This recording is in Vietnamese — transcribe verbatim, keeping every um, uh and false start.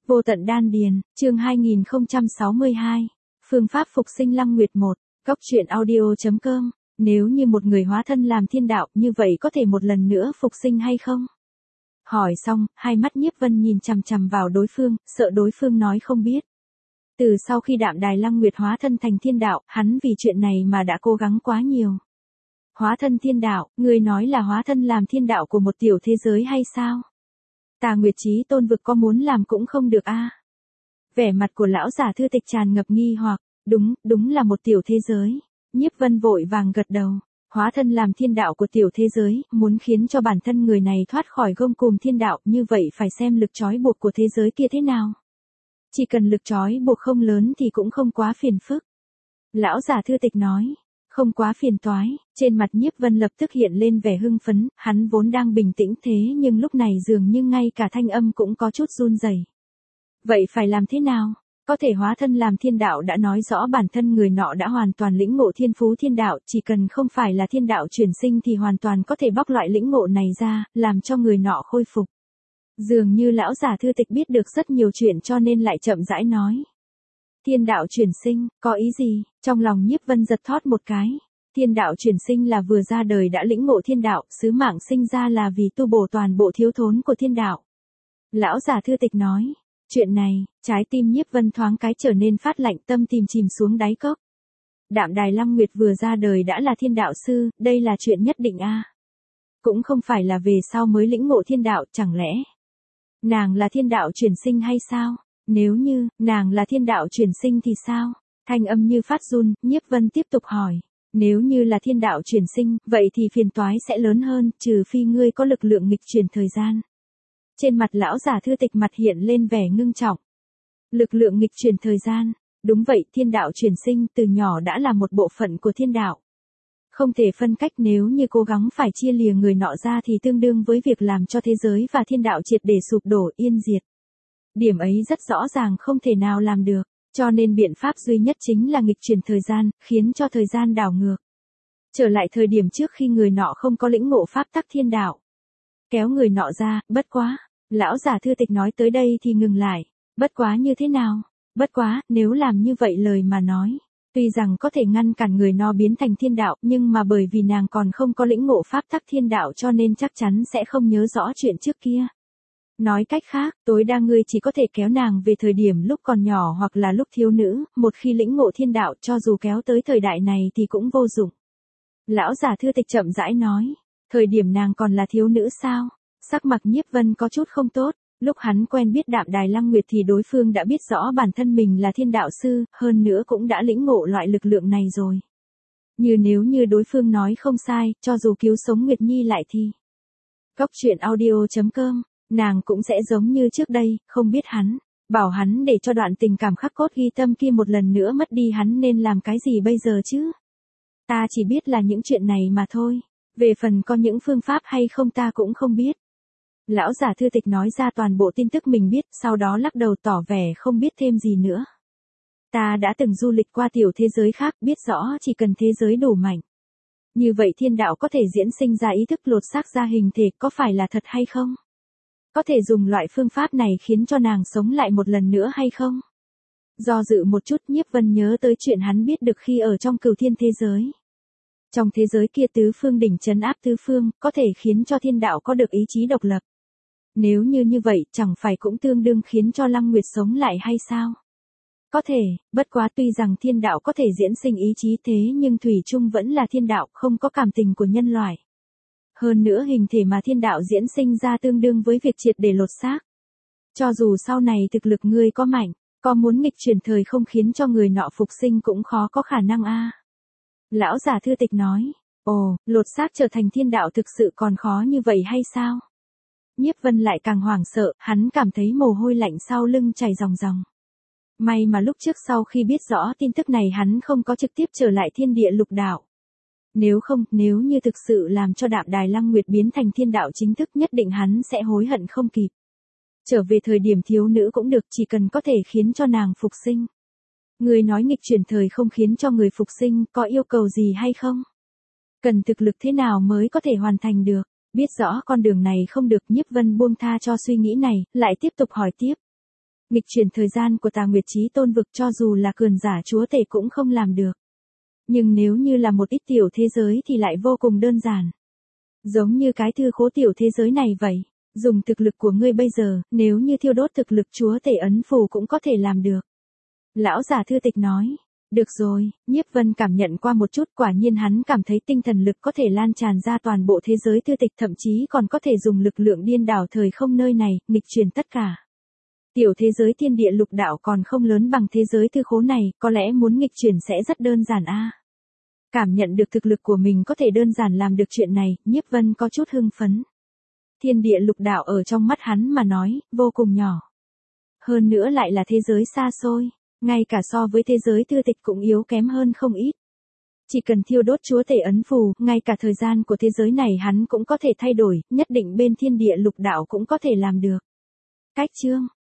Vô tận đan điền, chương hai nghìn không trăm sáu mươi hai. Phương pháp phục sinh Lăng Nguyệt một. Góc truyện audio.com. Nếu như một người hóa thân làm thiên đạo, như vậy có thể một lần nữa phục sinh hay không? Hỏi xong, hai mắt Nhiếp Vân nhìn chằm chằm vào đối phương, sợ đối phương nói không biết. Từ sau khi Đạm Đài Lăng Nguyệt hóa thân thành thiên đạo, hắn vì chuyện này mà đã cố gắng quá nhiều. Hóa thân thiên đạo, người nói là hóa thân làm thiên đạo của một tiểu thế giới hay sao? Tà Nguyệt Chí Tôn vực có muốn làm cũng không được a. À. Vẻ mặt của lão giả Thư Tịch tràn ngập nghi hoặc, đúng, đúng là một tiểu thế giới. Nhiếp Vân vội vàng gật đầu, hóa thân làm thiên đạo của tiểu thế giới, muốn khiến cho bản thân người này thoát khỏi gông cùm thiên đạo, như vậy phải xem lực trói buộc của thế giới kia thế nào. Chỉ cần lực trói buộc không lớn thì cũng không quá phiền phức. Lão giả Thư Tịch nói, không quá phiền toái. Trên mặt Nhiếp Vân lập tức hiện lên vẻ hưng phấn, hắn vốn đang bình tĩnh thế nhưng lúc này dường như ngay cả thanh âm cũng có chút run rẩy. Vậy phải làm thế nào? Có thể hóa thân làm thiên đạo đã nói rõ bản thân người nọ đã hoàn toàn lĩnh ngộ thiên phú thiên đạo, chỉ cần không phải là thiên đạo chuyển sinh thì hoàn toàn có thể bóc loại lĩnh ngộ này ra, làm cho người nọ khôi phục. Dường như lão giả Thư Tịch biết được rất nhiều chuyện cho nên lại chậm rãi nói. Thiên đạo chuyển sinh, có ý gì? Trong lòng Nhiếp Vân giật thót một cái. Thiên đạo chuyển sinh là vừa ra đời đã lĩnh ngộ thiên đạo, sứ mạng sinh ra là vì tu bổ toàn bộ thiếu thốn của thiên đạo. Lão giả Thư Tịch nói, chuyện này, trái tim Nhiếp Vân thoáng cái trở nên phát lạnh, tâm tìm chìm xuống đáy cốc. Đạm Đài Lăng Nguyệt vừa ra đời đã là thiên đạo sư, đây là chuyện nhất định a. À. Cũng không phải là về sau mới lĩnh ngộ thiên đạo, chẳng lẽ nàng là thiên đạo chuyển sinh hay sao? Nếu như, nàng là thiên đạo chuyển sinh thì sao? Thanh âm như phát run, Nhiếp Vân tiếp tục hỏi. Nếu như là thiên đạo chuyển sinh, vậy thì phiền toái sẽ lớn hơn, trừ phi ngươi có lực lượng nghịch chuyển thời gian. Trên mặt lão giả Thư Tịch mặt hiện lên vẻ ngưng trọng. Lực lượng nghịch chuyển thời gian. Đúng vậy, thiên đạo chuyển sinh từ nhỏ đã là một bộ phận của thiên đạo. Không thể phân cách, nếu như cố gắng phải chia lìa người nọ ra thì tương đương với việc làm cho thế giới và thiên đạo triệt để sụp đổ yên diệt. Điểm ấy rất rõ ràng không thể nào làm được, cho nên biện pháp duy nhất chính là nghịch chuyển thời gian, khiến cho thời gian đảo ngược. Trở lại thời điểm trước khi người nọ không có lĩnh ngộ pháp tắc thiên đạo. Kéo người nọ ra, bất quá. Lão giả Thư Tịch nói tới đây thì ngừng lại. Bất quá như thế nào? Bất quá, nếu làm như vậy lời mà nói. Tuy rằng có thể ngăn cản người nọ biến thành thiên đạo, nhưng mà bởi vì nàng còn không có lĩnh ngộ pháp tắc thiên đạo cho nên chắc chắn sẽ không nhớ rõ chuyện trước kia. Nói cách khác, tối đa ngươi chỉ có thể kéo nàng về thời điểm lúc còn nhỏ hoặc là lúc thiếu nữ, một khi lĩnh ngộ thiên đạo cho dù kéo tới thời đại này thì cũng vô dụng. Lão giả Thư Tịch chậm rãi nói, thời điểm nàng còn là thiếu nữ sao? Sắc mặt Nhiếp Vân có chút không tốt, lúc hắn quen biết Đạm Đài Lăng Nguyệt thì đối phương đã biết rõ bản thân mình là thiên đạo sư, hơn nữa cũng đã lĩnh ngộ loại lực lượng này rồi. Như nếu như đối phương nói không sai, cho dù cứu sống Nguyệt Nhi lại thì. Góc truyện audio.com. Nàng cũng sẽ giống như trước đây, không biết hắn, bảo hắn để cho đoạn tình cảm khắc cốt ghi tâm kia một lần nữa mất đi hắn nên làm cái gì bây giờ chứ? Ta chỉ biết là những chuyện này mà thôi, về phần có những phương pháp hay không ta cũng không biết. Lão giả Thư Tịch nói ra toàn bộ tin tức mình biết, sau đó lắc đầu tỏ vẻ không biết thêm gì nữa. Ta đã từng du lịch qua tiểu thế giới khác, biết rõ chỉ cần thế giới đủ mạnh. Như vậy thiên đạo có thể diễn sinh ra ý thức lột xác ra hình thể, có phải là thật hay không? Có thể dùng loại phương pháp này khiến cho nàng sống lại một lần nữa hay không? Do dự một chút, Nhiếp Vân nhớ tới chuyện hắn biết được khi ở trong Cửu Thiên thế giới. Trong thế giới kia tứ phương đỉnh trấn áp tứ phương, có thể khiến cho thiên đạo có được ý chí độc lập. Nếu như như vậy, chẳng phải cũng tương đương khiến cho Lăng Nguyệt sống lại hay sao? Có thể, bất quá tuy rằng thiên đạo có thể diễn sinh ý chí thế nhưng thủy chung vẫn là thiên đạo, không có cảm tình của nhân loại. Hơn nữa hình thể mà thiên đạo diễn sinh ra tương đương với việc triệt để lột xác. Cho dù sau này thực lực ngươi có mạnh, có muốn nghịch chuyển thời không khiến cho người nọ phục sinh cũng khó có khả năng a. À. Lão giả Thư Tịch nói, ồ, lột xác trở thành thiên đạo thực sự còn khó như vậy hay sao? Nhiếp Vân lại càng hoảng sợ, hắn cảm thấy mồ hôi lạnh sau lưng chảy ròng ròng. May mà lúc trước sau khi biết rõ tin tức này hắn không có trực tiếp trở lại thiên địa lục đạo. Nếu không, nếu như thực sự làm cho Đạm Đài Lăng Nguyệt biến thành thiên đạo chính thức nhất định hắn sẽ hối hận không kịp. Trở về thời điểm thiếu nữ cũng được, chỉ cần có thể khiến cho nàng phục sinh. Người nói nghịch chuyển thời không khiến cho người phục sinh, có yêu cầu gì hay không? Cần thực lực thế nào mới có thể hoàn thành được? Biết rõ con đường này không được, Nhiếp Vân buông tha cho suy nghĩ này, lại tiếp tục hỏi tiếp. Nghịch chuyển thời gian của Tà Nguyệt Chí Tôn vực cho dù là cường giả chúa tể cũng không làm được. Nhưng nếu như là một ít tiểu thế giới thì lại vô cùng đơn giản. Giống như cái thư khố tiểu thế giới này vậy, dùng thực lực của ngươi bây giờ, nếu như thiêu đốt thực lực chúa tể ấn phù cũng có thể làm được. Lão giả thư tịch nói, được rồi, Nhiếp Vân cảm nhận qua một chút, quả nhiên hắn cảm thấy tinh thần lực có thể lan tràn ra toàn bộ thế giới thư tịch, thậm chí còn có thể dùng lực lượng điên đảo thời không nơi này, nghịch chuyển tất cả. Tiểu thế giới thiên địa lục đạo còn không lớn bằng thế giới thư khố này, có lẽ muốn nghịch chuyển sẽ rất đơn giản a. Cảm nhận được thực lực của mình có thể đơn giản làm được chuyện này, Nhiếp Vân có chút hưng phấn. Thiên địa lục đạo ở trong mắt hắn mà nói, vô cùng nhỏ. Hơn nữa lại là thế giới xa xôi, ngay cả so với thế giới thư tịch cũng yếu kém hơn không ít. Chỉ cần thiêu đốt chúa tể ấn phù, ngay cả thời gian của thế giới này hắn cũng có thể thay đổi, nhất định bên thiên địa lục đạo cũng có thể làm được. Cách chương